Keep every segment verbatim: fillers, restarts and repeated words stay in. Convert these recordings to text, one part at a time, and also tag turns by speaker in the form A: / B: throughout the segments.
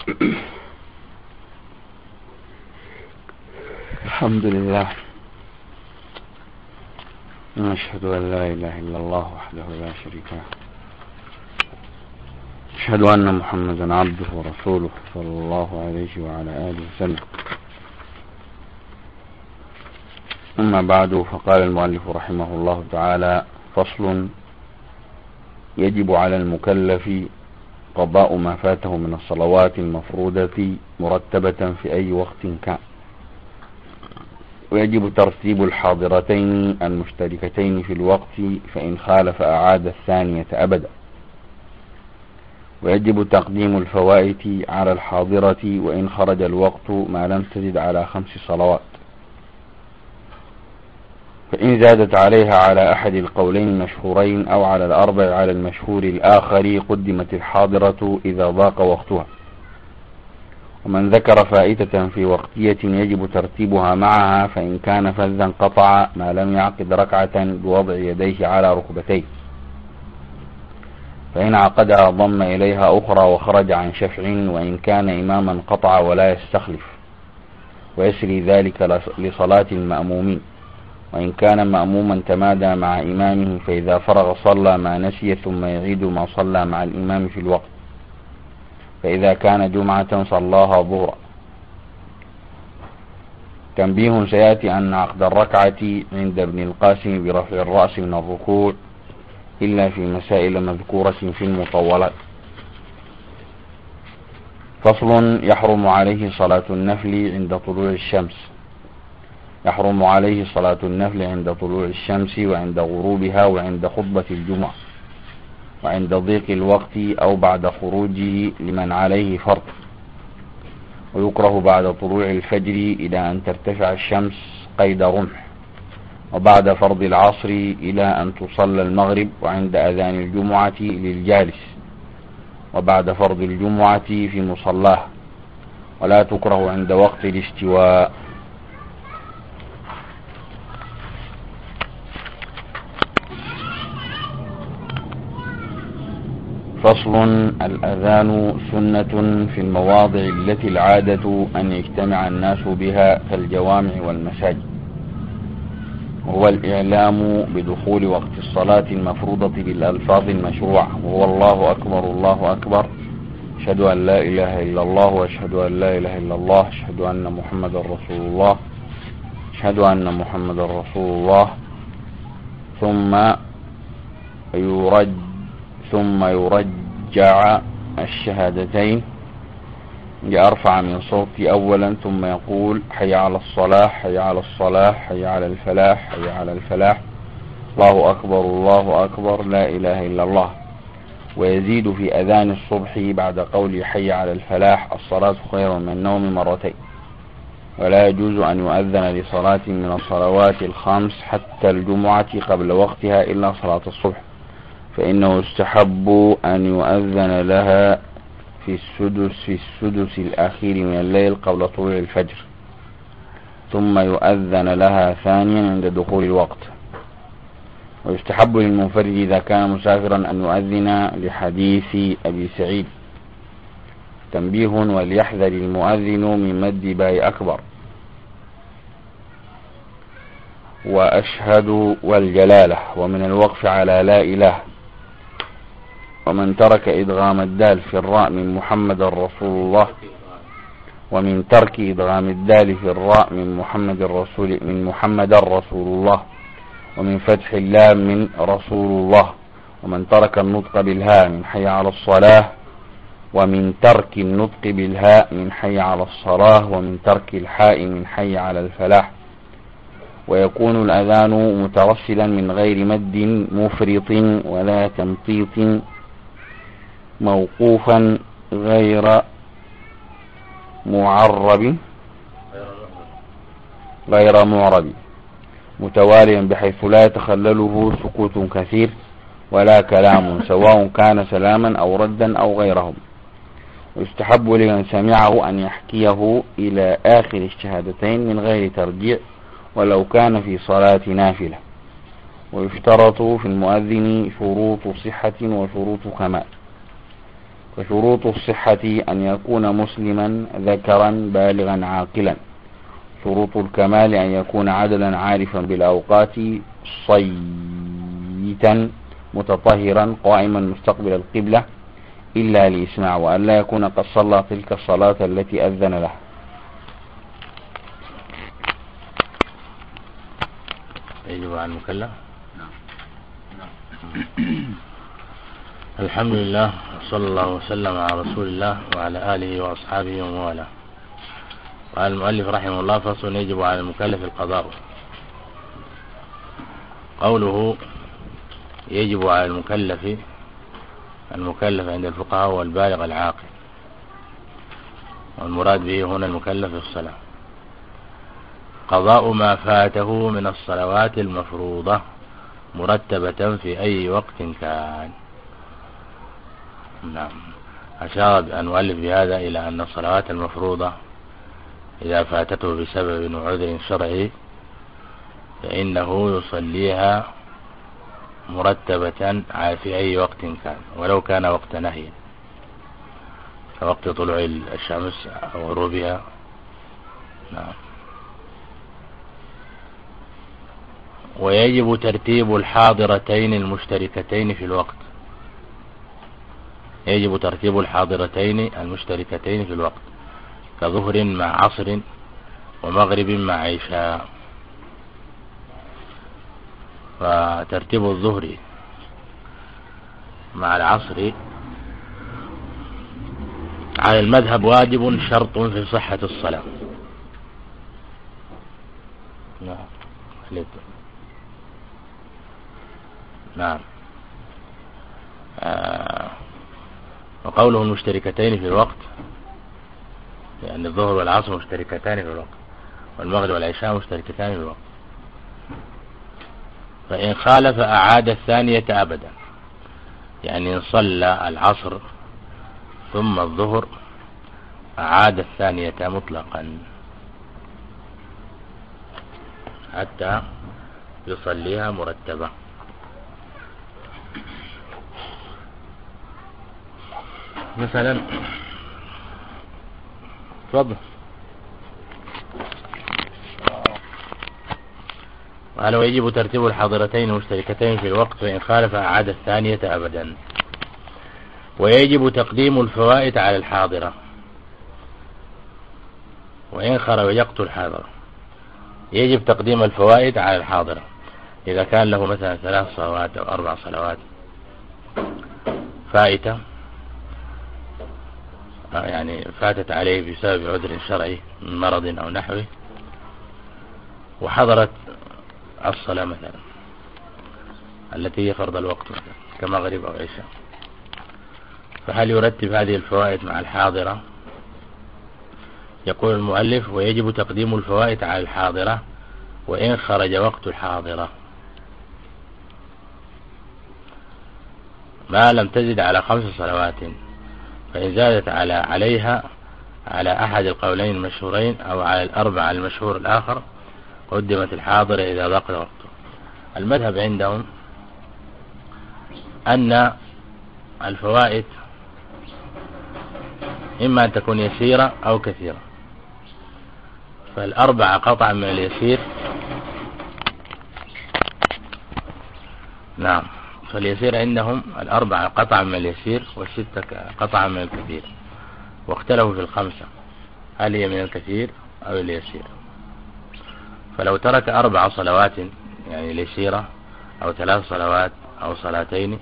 A: الحمد لله، نشهد أن لا إله إلا الله وحده لا شريك له، أشهد أن محمدا عبده ورسوله صلى الله عليه وعلى آله وسلم. أما بعد، فقال المؤلف رحمه الله تعالى: فصل: يجب على المكلف قضاء ما فاته من الصلوات المفروضة مرتبة في أي وقت كان، ويجب ترتيب الحاضرتين المشتركتين في الوقت، فإن خالف أعاد الثانية أبدا، ويجب تقديم الفوائت على الحاضرة وإن خرج الوقت ما لم تزد على خمس صلوات، فإن زادت عليها على أحد القولين المشهورين أو على الأربع على المشهور الآخر قدمت الحاضرة إذا ضاق وقتها. ومن ذكر فائتة في وقتية يجب ترتيبها معها، فإن كان فذا قطع ما لم يعقد ركعة بوضع يديه على ركبتيه، فإن عقدها ضم إليها أخرى وخرج عن شفع، وإن كان إماما قطع ولا يستخلف، ويسري ذلك لصلاة المأمومين. وإن كان مأموما تمادى مع إمامه، فإذا فرغ صلى ما نسي ثم يعيد ما صلى مع الإمام في الوقت، فإذا كان جمعة صلاها ظهرا. تنبيه: سيأتي أن عقد الركعة عند ابن القاسم برفع الرأس من الركوع إلا في مسائل مذكورة في المطولات. فصل: يحرم عليه صلاة النفل عند طلوع الشمس. يحرم عليه صلاة النفل عند طلوع الشمس وعند غروبها وعند خطبة الجمعة وعند ضيق الوقت أو بعد خروجه لمن عليه فرض، ويكره بعد طلوع الفجر إلى أن ترتفع الشمس قيد رمح، وبعد فرض العصر إلى أن تصلى المغرب، وعند أذان الجمعة للجالس، وبعد فرض الجمعة في مصلاه، ولا تكره عند وقت الاستواء. فصل: الأذان سنة في المواضع التي العادة أن يجتمع الناس بها كالجوامع والمساجد، وهو الإعلام بدخول وقت الصلاة المفروضة بالألفاظ المشروعة، وهو الله أكبر الله أكبر، أشهد أن لا إله إلا الله وأشهد أن لا إله إلا الله، أشهد أن محمد رسول الله، أشهد أن محمد رسول الله، ثم يرج ثم يرجع الشهادتين لأرفع من صوتي أولا، ثم يقول: حي على الصلاة حي على الصلاة حي على الفلاح حي على الفلاح، الله أكبر الله أكبر، لا إله إلا الله. ويزيد في أذان الصبح بعد قول حي على الفلاح: الصلاة خير من النوم مرتين. ولا يجوز أن يؤذن لصلاة من الصلوات الخمس حتى الجمعة قبل وقتها إلا صلاة الصبح، فإنه يستحب أن يؤذن لها في السدس في السدس الأخير من الليل قبل طلوع الفجر، ثم يؤذن لها ثانيا عند دخول الوقت. ويستحب للمنفرد إذا كان مسافرا أن يؤذن لحديث أبي سعيد. تنبيه: وليحذر المؤذن من مد باء أكبر وأشهد والجلالة، ومن الوقف على لا إله. ومن ترك إدغام الدال في الراء من محمد رسول الله ومن ترك إدغام الدال في الراء من محمد الرسول من محمد رسول الله ومن فتح اللام من رسول الله. ومن ترك النطق بالهاء من حي على الصلاة ومن ترك النطق بالهاء من حي على الصلاة ومن ترك الحاء من حي على الفلاح. ويكون الأذان مترسلا من غير مد مفرط ولا تمطيط، موقوفا غير معرب غير معرب، متواليا بحيث لا يتخلله سكوت كثير ولا كلام، سواء كان سلاما أو ردا أو غيرهم. ويستحب لمن سمعه أن يحكيه إلى آخر الشهادتين من غير ترجيع ولو كان في صلاة نافلة. ويشترط في المؤذن شروط صحة وشروط كمال. فشروط الصحة أن يكون مسلما ذكرا بالغا عاقلا. شروط الكمال أن يكون عدلا عارفا بالأوقات صيتا متطهرا قائما مستقبل القبلة إلا لإسماع، وأن لا يكون قد صلى تلك الصلاة التي أذن له.
B: يجب على المكلف. الحمد لله وصلى الله وسلم على رسول الله وعلى آله وأصحابه ومن والاه. قال المؤلف رحمه الله: فصل: يجب على المكلف القضاء. قوله يجب على المكلف، المكلف عند الفقهاء هو البالغ العاقل، والمراد به هنا المكلف في الصلاة. قضاء ما فاته من الصلوات المفروضة مرتبة في أي وقت كان. نعم. أشار المؤلف بهذا إلى أن الصلوات المفروضة إذا فاتته بسبب عذر شرعي فإنه يصليها مرتبة في أي وقت كان، ولو كان وقت نهي كوقت طلوع الشمس أو غروبها. نعم. ويجب ترتيب الحاضرتين المشتركتين في الوقت. يجب ترتيب الحاضرتين المشتركتين في الوقت كظهر مع عصر ومغرب مع عشاء. فترتيب الظهر مع العصر على المذهب واجب شرط في صحة الصلاة. نعم. نعم. آه. وقوله المشتركتين في الوقت يعني الظهر والعصر مشتركتان في الوقت، والمغرب والعشاء مشتركتان في الوقت. فإن خالف أعاد الثانية أبدا، يعني إن صلى العصر ثم الظهر أعاد الثانية مطلقا حتى يصليها مرتبة. مثلا تفضل. قال: ويجب ترتيب الحاضرتين المشتركتين في الوقت، فإن خالف أعاد الثانية أبدا. ويجب تقديم الفوائت على الحاضرة، وإن خرج وقت الحاضرة. يجب تقديم الفوائت على الحاضرة إذا كان له مثلا ثلاث صلوات أو أربع صلوات فائتة، يعني فاتت عليه بسبب عذر شرعي من مرض أو نحوه، وحضرت الصلاة مثلا التي هي فرض الوقت مثلا كمغرب أو عشاء، فهل يرتب هذه الفوائد مع الحاضرة؟ يقول المؤلف: ويجب تقديم الفوائد على الحاضرة وإن خرج وقت الحاضرة ما لم تزد على خمس صلوات، فإن زادت على عليها على أحد القولين المشهورين أو على الأربعة المشهور الآخر قدمت الحاضرة إذا ضاق وقته. المذهب عندهم أن الفوائد إما أن تكون يسيرة أو كثيرة، فالأربعة قطعا من اليسير. نعم. فاليسير عندهم الأربعة قطعا من اليسير والستة قطعا من الكثير، واختلفوا في الخمسة هل هي من الكثير أو اليسير. فلو ترك أربع صلوات يعني اليسيرة أو ثلاث صلوات أو صلاتين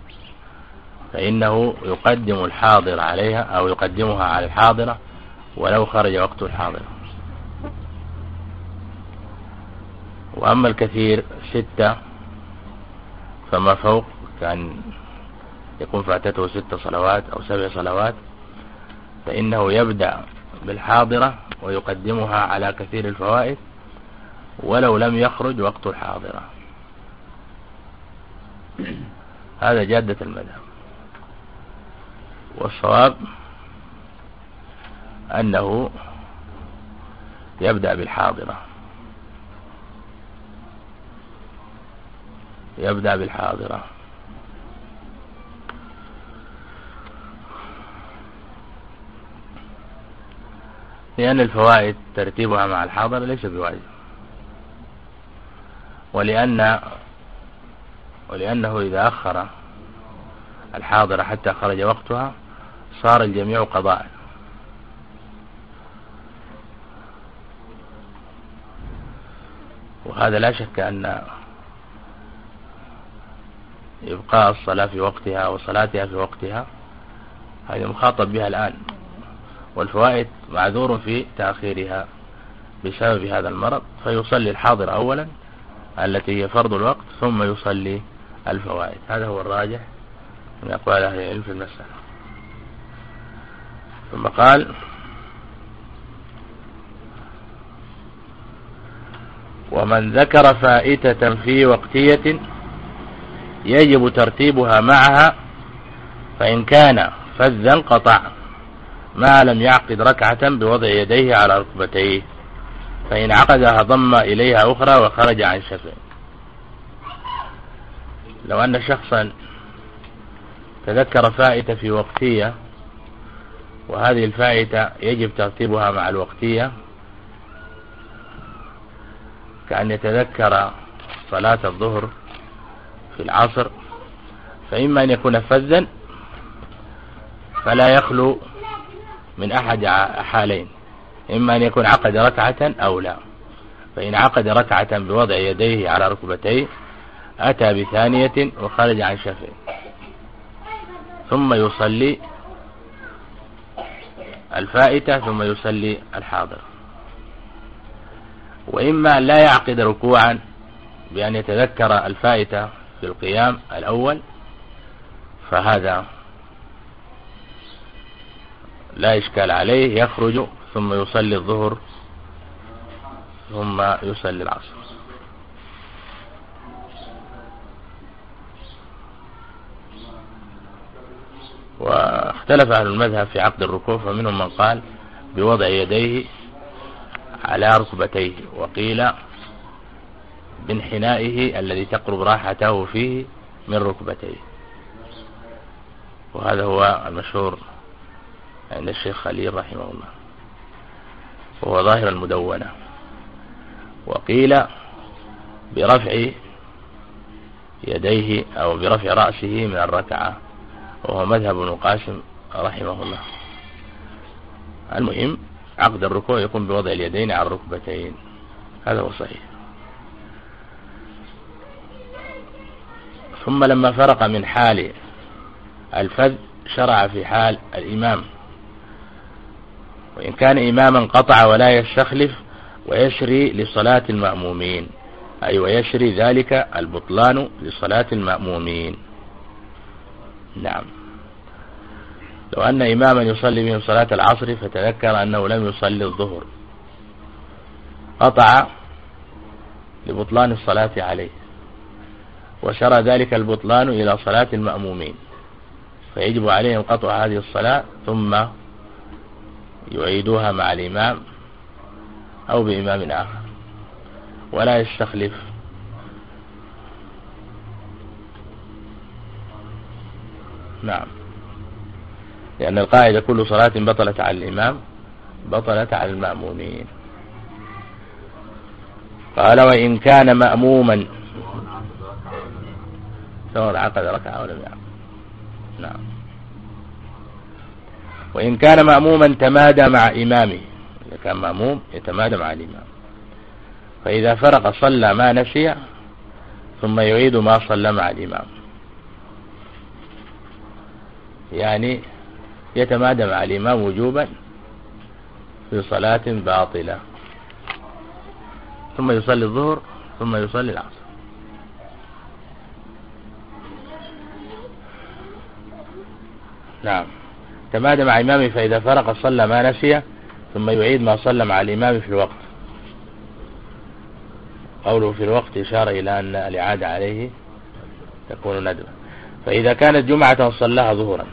B: فإنه يقدم الحاضر عليها أو يقدمها على الحاضرة ولو خرج وقت الحاضرة. وأما الكثير ستة فما فوق، كان يكون فاتته ست صلوات أو سبع صلوات، فإنه يبدأ بالحاضرة ويقدمها على كثير الفوائد ولو لم يخرج وقت الحاضرة. هذا جادة المذهب. والصواب أنه يبدأ بالحاضرة يبدأ بالحاضرة لأن الفوائد ترتيبها مع الحاضر ليس بواجب، ولأن ولأنه إذا أخر الحاضر حتى خرج وقتها صار الجميع قضاء. وهذا لا شك أن إبقاء الصلاة في وقتها وصلاتها في وقتها هذه مخاطب بها الآن، والفوائد معذور في تأخيرها بسبب هذا المرض، فيصلي الحاضر أولا التي هي فرض الوقت ثم يصلي الفوائد. هذا هو الراجح من أقوال أهل العلم في المسألة. ثم قال: ومن ذكر فائتة في وقتية يجب ترتيبها معها، فإن كان فذا قطع ما لم يعقد ركعة بوضع يديه على ركبتيه، فإن عقدها ضم إليها أخرى وخرج عن شفع. لو أن شخصا تذكر فائتة في وقتية وهذه الفائتة يجب ترتيبها مع الوقتية، كأن يتذكر صلاة الظهر في العصر، فإما أن يكون فذا فلا يخلو من أحد حالين، إما أن يكون عقد ركعة أو لا. فإن عقد ركعة بوضع يديه على ركبتيه أتى بثانية وخرج عن شفع، ثم يصلي الفائتة ثم يصلي الحاضر. وإما لا يعقد ركوعا بأن يتذكر الفائتة في القيام الأول، فهذا لا إشكال عليه، يخرج ثم يصلي الظهر ثم يصلي العصر. واختلف أهل المذهب في عقد الركوع، فمنهم من قال بوضع يديه على ركبتيه، وقيل بانحنائه الذي تقرب راحته فيه من ركبتيه، وهذا هو المشهور عند الشيخ خليل رحمه الله، وهو ظاهر المدونة. وقيل برفع يديه أو برفع رأسه من الركعة، وهو مذهب ابن القاسم رحمه الله. المهم عقد الركوع يكون بوضع اليدين على الركبتين، هذا هو صحيح. ثم لما فرق من حال الفذ شرع في حال الإمام، وإن كان إماما قطع ولا يستخلف ويشري لصلاة المأمومين، أي ويشري ذلك البطلان لصلاة المأمومين. نعم، لو أن إماما يصلي بهم صلاة العصر فتذكر أنه لم يصلي الظهر، قطع لبطلان الصلاة عليه، وشرى ذلك البطلان إلى صلاة المأمومين، فيجب عليهم قطع هذه الصلاة ثم يعيدوها مع الإمام أو بإمام آخر، ولا يستخلف. نعم، لأن القاعدة كل صلاة بطلت على الإمام بطلت على المأمومين. قال: وإن كان مأموما سواء عقد ركعة ولم يعقد. نعم، وإن كان مأموما تمادى مع إمامه، إذا كان مأموم يتمادى مع الإمام، فإذا فرق صلى ما نسي ثم يعيد ما صلى مع الإمام، يعني يتمادى مع الإمام وجوبا في صلاة باطلة، ثم يصلي الظهر ثم يصلي العصر. نعم، تمادى مع إمامه فإذا فرق صلى ما نسي ثم يعيد ما صلى مع الإمام في الوقت. قوله في الوقت إشارة إلى أن الإعادة عليه تكون ندبة. فإذا كانت جمعة صلاها ظهرا،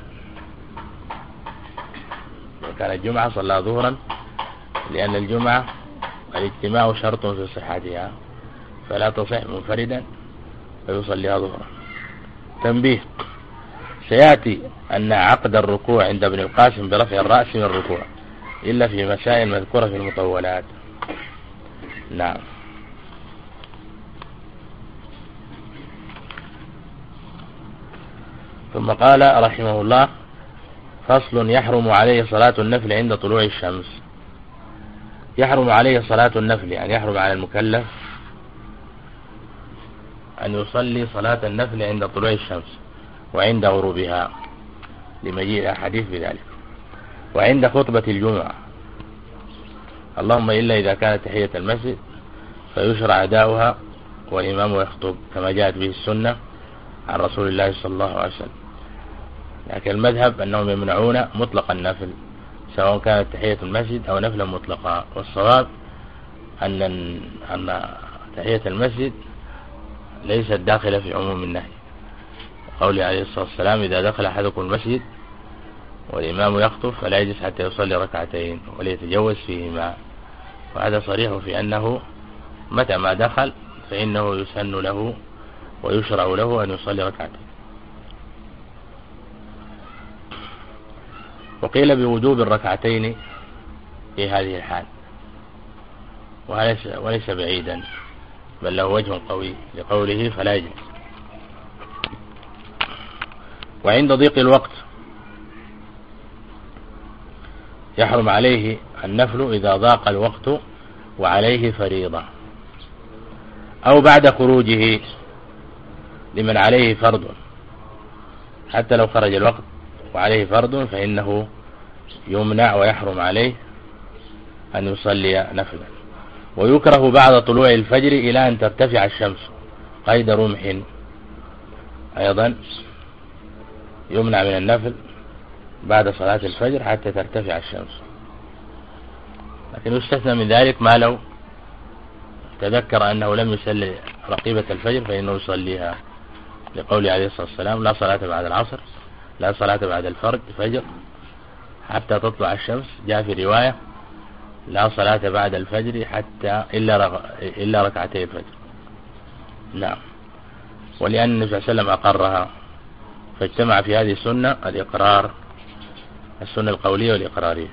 B: إذا كانت جمعة صلاها ظهرا، لأن الجمعة الاجتماع شرط في صحتها فلا تصح منفردا فيصليها ظهرا. تنبيه: سيأتي أن عقد الركوع عند ابن القاسم برفع الرأس من الركوع، إلا في مسائل مذكورة في المطولات. نعم. ثم قال رحمه الله: فصل: يحرم عليه صلاة النفل عند طلوع الشمس. يحرم عليه صلاة النفل، يعني يحرم على المكلف أن يصلي صلاة النفل عند طلوع الشمس وعند غروبها لمجيء الأحاديث بذلك، وعند خطبة الجمعة، اللهم إلا إذا كانت تحية المسجد فيشرع أداؤها والإمام يخطب كما جاءت به السنة عن رسول الله صلى الله عليه وسلم. لكن المذهب أنهم يمنعون مطلق النفل سواء كانت تحية المسجد أو نفلا مطلقا، والصواب أن أن تحية المسجد ليست داخلة في عموم النهي، قوله عليه الصلاة والسلام: إذا دخل أحدكم المسجد والإمام يخطب فلا يجلس حتى يصلي ركعتين وليتجوز فيهما. وهذا صريح في أنه متى ما دخل فإنه يسن له ويشرع له أن يصلي ركعتين. وقيل بوجوب الركعتين في هذه الحال، وليس, وليس بعيدا، بل له وجه قوي لقوله فلا يجلس. وعند ضيق الوقت يحرم عليه النفل إذا ضاق الوقت وعليه فريضة، أو بعد خروجه لمن عليه فرض. حتى لو خرج الوقت وعليه فرض فإنه يمنع ويحرم عليه أن يصلي نفلا. ويكره بعد طلوع الفجر إلى أن ترتفع الشمس قيد رمح، أيضا يمنع من النفل بعد صلاة الفجر حتى ترتفع الشمس. لكن يستثنى من ذلك ما لو تذكر أنه لم يصلي رقيبة الفجر فإنه يصليها، لقول عليه الصلاة والسلام: لا صلاة بعد العصر، لا صلاة بعد الفجر حتى تطلع الشمس. جاء في رواية: لا صلاة بعد الفجر حتى إلا إلا ركعتي الفجر. نعم. ولأن النبي صلى الله عليه وسلم أقرها، فاجتمع في هذه السنة الإقرار، السنة القولية والإقرارية.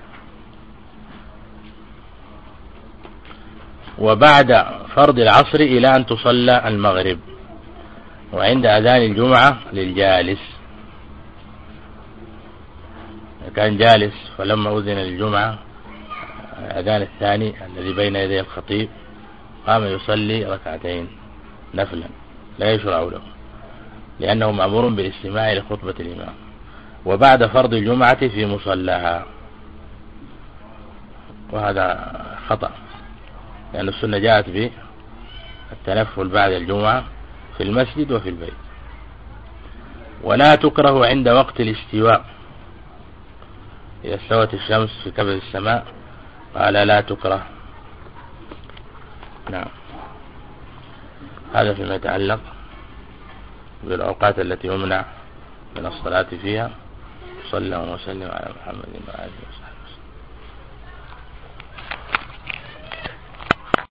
B: وبعد فرض العصر إلى أن تصلى المغرب، وعند أذان الجمعة للجالس. كان جالس فلما أذن للجمعة أذان الثاني الذي بين يدي الخطيب قام يصلي ركعتين نفلا لا يشرع له، لأنه مأمور بالاستماع لخطبة الإمام. وبعد فرض الجمعة في مصلاها، وهذا خطأ، لأن السنة جاءت به التنفل بعد الجمعة في المسجد وفي البيت. ولا تكره عند وقت الاستواء، إذا استوت الشمس في كبد السماء قال لا تكره. نعم. هذا فيما يتعلق بالأوقات التي يمنع من الصلاة فيها. صلى الله وسلم على محمد وآله وصحبه.